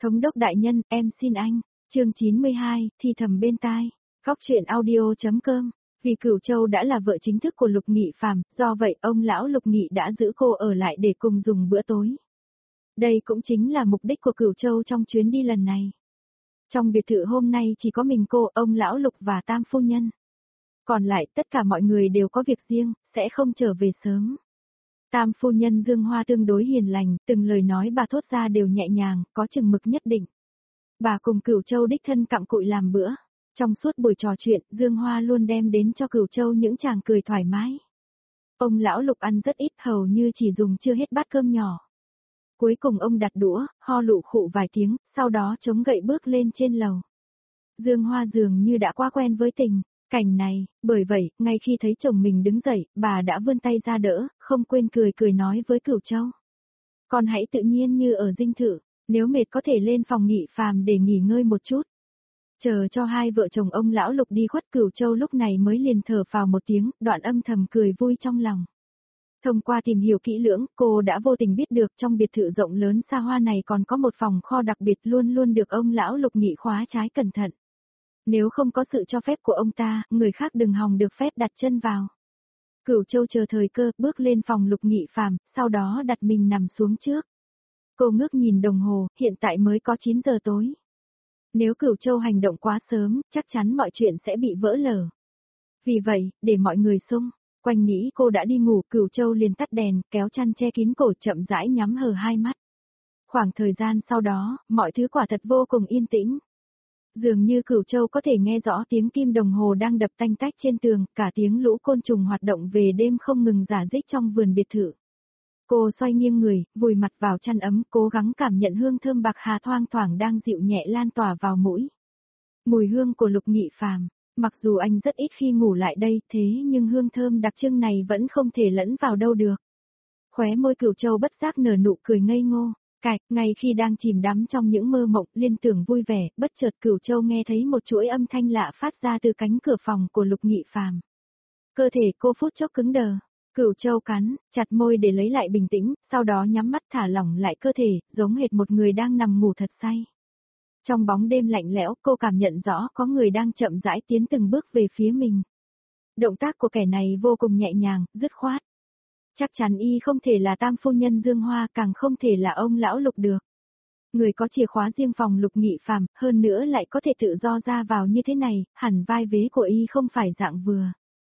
Thống đốc đại nhân, em xin anh. Chương 92, thì thầm bên tai. Góc truyện audio.com. Vì Cửu Châu đã là vợ chính thức của Lục Nghị Phàm, do vậy ông lão Lục Nghị đã giữ cô ở lại để cùng dùng bữa tối. Đây cũng chính là mục đích của Cửu Châu trong chuyến đi lần này. Trong biệt thự hôm nay chỉ có mình cô, ông lão Lục và Tam phu nhân. Còn lại tất cả mọi người đều có việc riêng, sẽ không trở về sớm. Tam phu nhân Dương Hoa tương đối hiền lành, từng lời nói bà thốt ra đều nhẹ nhàng, có chừng mực nhất định. Bà cùng Cửu Châu đích thân cặm cụi làm bữa. Trong suốt buổi trò chuyện, Dương Hoa luôn đem đến cho Cửu Châu những tràng cười thoải mái. Ông lão Lục ăn rất ít, hầu như chỉ dùng chưa hết bát cơm nhỏ. Cuối cùng ông đặt đũa, ho lụ khụ vài tiếng, sau đó chống gậy bước lên trên lầu. Dương Hoa dường như đã quá quen với cảnh này, bởi vậy, ngay khi thấy chồng mình đứng dậy, bà đã vươn tay ra đỡ, không quên cười nói với Cửu Châu. Con hãy tự nhiên như ở dinh thự, nếu mệt có thể lên phòng Nghị Phàm để nghỉ ngơi một chút. Chờ cho hai vợ chồng ông lão Lục đi khuất, Cửu Châu lúc này mới liền thở phào một tiếng, đoạn âm thầm cười vui trong lòng. Thông qua tìm hiểu kỹ lưỡng, cô đã vô tình biết được trong biệt thự rộng lớn xa hoa này còn có một phòng kho đặc biệt luôn được ông lão Lục Nghị khóa trái cẩn thận. Nếu không có sự cho phép của ông ta, người khác đừng hòng được phép đặt chân vào. Cửu Châu chờ thời cơ, bước lên phòng Lục Nghị Phàm, sau đó đặt mình nằm xuống trước. Cô ngước nhìn đồng hồ, hiện tại mới có 9 giờ tối. Nếu Cửu Châu hành động quá sớm, chắc chắn mọi chuyện sẽ bị vỡ lở. Vì vậy, để mọi người xung quanh nghĩ cô đã đi ngủ, Cửu Châu liền tắt đèn, kéo chăn che kín cổ, chậm rãi nhắm hờ hai mắt. Khoảng thời gian sau đó, mọi thứ quả thật vô cùng yên tĩnh. Dường như Cửu Châu có thể nghe rõ tiếng kim đồng hồ đang đập tanh tách trên tường, cả tiếng lũ côn trùng hoạt động về đêm không ngừng rả rích trong vườn biệt thự. Cô xoay nghiêng người, vùi mặt vào chăn ấm, cố gắng cảm nhận hương thơm bạc hà thoang thoảng đang dịu nhẹ lan tỏa vào mũi. Mùi hương của Lục Nghị Phàm, mặc dù anh rất ít khi ngủ lại đây, thế nhưng hương thơm đặc trưng này vẫn không thể lẫn vào đâu được. Khóe môi Cửu Châu bất giác nở nụ cười ngây ngô. Ngay khi đang chìm đắm trong những mơ mộng liên tưởng vui vẻ, bất chợt Cửu Châu nghe thấy một chuỗi âm thanh lạ phát ra từ cánh cửa phòng của Lục Nghị Phàm. Cơ thể cô phút chốc cứng đờ. Cửu Châu cắn chặt môi để lấy lại bình tĩnh, sau đó nhắm mắt thả lỏng lại cơ thể, giống hệt một người đang nằm ngủ thật say. Trong bóng đêm lạnh lẽo, cô cảm nhận rõ có người đang chậm rãi tiến từng bước về phía mình. Động tác của kẻ này vô cùng nhẹ nhàng, dứt khoát. Chắc chắn y không thể là Tam phu nhân Dương Hoa, càng không thể là ông lão Lục được. Người có chìa khóa riêng phòng Lục Nghị Phàm, hơn nữa lại có thể tự do ra vào như thế này, hẳn vai vế của y không phải dạng vừa.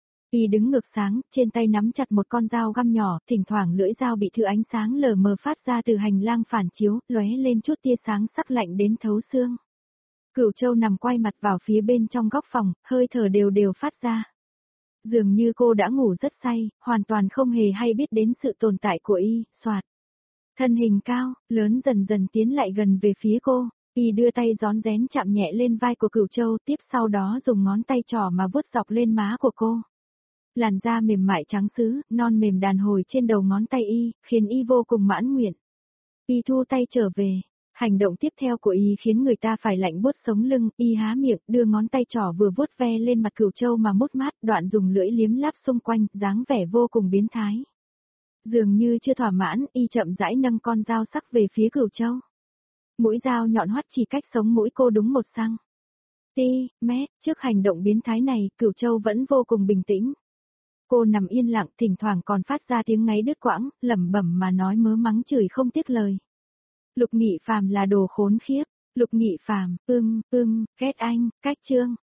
Y đứng ngược sáng, trên tay nắm chặt một con dao găm nhỏ, thỉnh thoảng lưỡi dao bị thứ ánh sáng lờ mờ phát ra từ hành lang phản chiếu, lóe lên chút tia sáng sắc lạnh đến thấu xương. Cửu Châu nằm quay mặt vào phía bên trong góc phòng, hơi thở đều phát ra. Dường như cô đã ngủ rất say, hoàn toàn không hề hay biết đến sự tồn tại của y, soạt. Thân hình cao, lớn dần dần tiến lại gần về phía cô, y đưa tay rón rén chạm nhẹ lên vai của Cửu Châu, tiếp sau đó dùng ngón tay trỏ mà vuốt dọc lên má của cô. Làn da mềm mại trắng sứ, non mềm đàn hồi trên đầu ngón tay y, khiến y vô cùng mãn nguyện. Y thu tay trở về. Hành động tiếp theo của y khiến người ta phải lạnh buốt sống lưng, y há miệng, đưa ngón tay trỏ vừa vuốt ve lên mặt Cửu Châu mà mút mát, đoạn dùng lưỡi liếm láp xung quanh, dáng vẻ vô cùng biến thái. Dường như chưa thỏa mãn, y chậm rãi nâng con dao sắc về phía Cửu Châu. Mũi dao nhọn hoắt chỉ cách sống mũi cô đúng 1 cm, trước hành động biến thái này, Cửu Châu vẫn vô cùng bình tĩnh. Cô nằm yên lặng, thỉnh thoảng còn phát ra tiếng ngáy đứt quãng, lẩm bẩm mà nói mớ mắng chửi không tiếc lời. Lục Nghị Phàm là đồ khốn khiếp. Lục Nghị Phàm, ghét anh, cách chương.